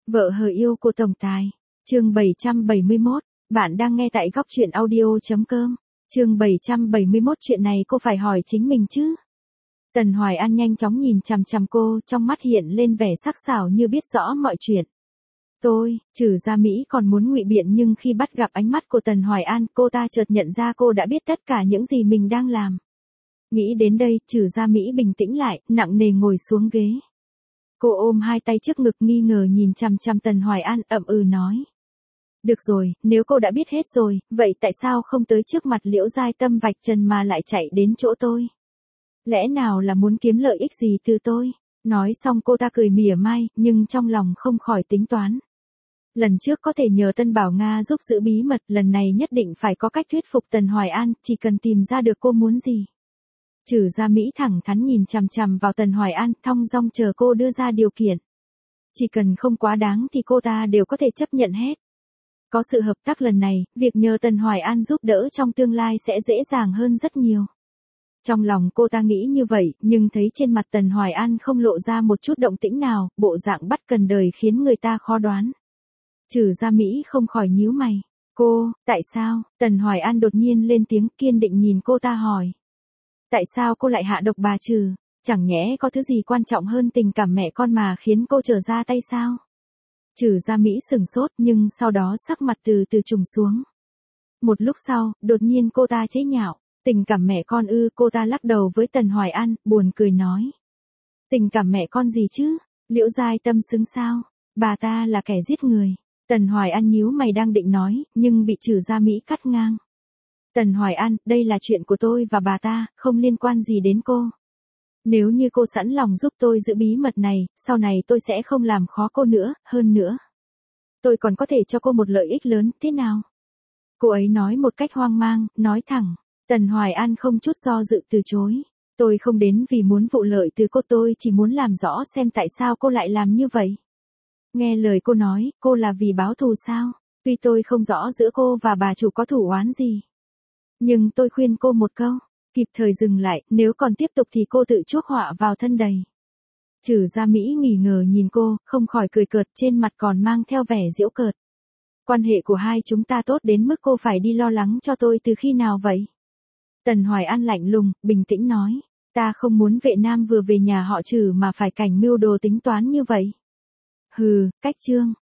Vợ hờ yêu của tổng tài. Chương 771, bạn đang nghe tại góc truyện audio.com. Chương 771, chuyện này cô phải hỏi chính mình chứ. Tần Hoài An nhanh chóng nhìn chằm chằm cô, trong mắt hiện lên vẻ sắc sảo như biết rõ mọi chuyện. Trừ ra Mỹ còn muốn ngụy biện, nhưng khi bắt gặp ánh mắt của Tần Hoài An, cô ta chợt nhận ra cô đã biết tất cả những gì mình đang làm. Nghĩ đến đây, Trừ ra Mỹ bình tĩnh lại, nặng nề ngồi xuống ghế. Cô ôm hai tay trước ngực nghi ngờ nhìn chằm chằm Tần Hoài An, ậm ừ nói. Được rồi, nếu cô đã biết hết rồi, vậy tại sao không tới trước mặt Liễu Giai Tâm vạch trần mà lại chạy đến chỗ tôi? Lẽ nào là muốn kiếm lợi ích gì từ tôi? Nói xong cô ta cười mỉa mai, nhưng trong lòng không khỏi tính toán. Lần trước có thể nhờ Tân Bảo Nga giúp giữ bí mật, lần này nhất định phải có cách thuyết phục Tần Hoài An, chỉ cần tìm ra được cô muốn gì. Trừ ra Mỹ thẳng thắn nhìn chằm chằm vào Tần Hoài An, thong dong chờ cô đưa ra điều kiện. Chỉ cần không quá đáng thì cô ta đều có thể chấp nhận hết. Có sự hợp tác lần này, việc nhờ Tần Hoài An giúp đỡ trong tương lai sẽ dễ dàng hơn rất nhiều. Trong lòng cô ta nghĩ như vậy, nhưng thấy trên mặt Tần Hoài An không lộ ra một chút động tĩnh nào, bộ dạng bắt cần đời khiến người ta khó đoán. Trừ ra Mỹ không khỏi nhíu mày. Tại sao? Tần Hoài An đột nhiên lên tiếng, kiên định nhìn cô ta hỏi. Tại sao cô lại hạ độc bà Trừ? Chẳng nhẽ có thứ gì quan trọng hơn tình cảm mẹ con mà khiến cô trở ra tay sao? Trừ ra Mỹ sừng sốt, nhưng sau đó sắc mặt từ từ trùng xuống. Một lúc sau, đột nhiên cô ta chế nhạo. Tình cảm mẹ con ư? Cô ta lắc đầu với Tần Hoài An, buồn cười nói. Tình cảm mẹ con gì chứ? Liễu Giai Tâm xứng sao? Bà ta là kẻ giết người. Tần Hoài An nhíu mày đang định nói, nhưng bị Trừ ra Mỹ cắt ngang. Tần Hoài An, đây là chuyện của tôi và bà ta, không liên quan gì đến cô. Nếu như cô sẵn lòng giúp tôi giữ bí mật này, sau này tôi sẽ không làm khó cô nữa, hơn nữa. Tôi còn có thể cho cô một lợi ích lớn, thế nào? Cô ấy nói một cách hoang mang, nói thẳng. Tần Hoài An không chút do dự từ chối. Tôi không đến vì muốn vụ lợi từ cô, tôi chỉ muốn làm rõ xem tại sao cô lại làm như vậy. Nghe lời cô nói, cô là vì báo thù sao? Tuy tôi không rõ giữa cô và bà chủ có thủ oán gì. Nhưng tôi khuyên cô một câu, kịp thời dừng lại, nếu còn tiếp tục thì cô tự chuốc họa vào thân đầy. Trừ ra Mỹ nghi ngờ nhìn cô, không khỏi cười cợt, trên mặt còn mang theo vẻ giễu cợt. Quan hệ của hai chúng ta tốt đến mức cô phải đi lo lắng cho tôi từ khi nào vậy? Tần Hoài An lạnh lùng, bình tĩnh nói, ta không muốn Vệ Nam vừa về nhà họ Trừ mà phải cảnh mưu đồ tính toán như vậy. Hừ, cách trương,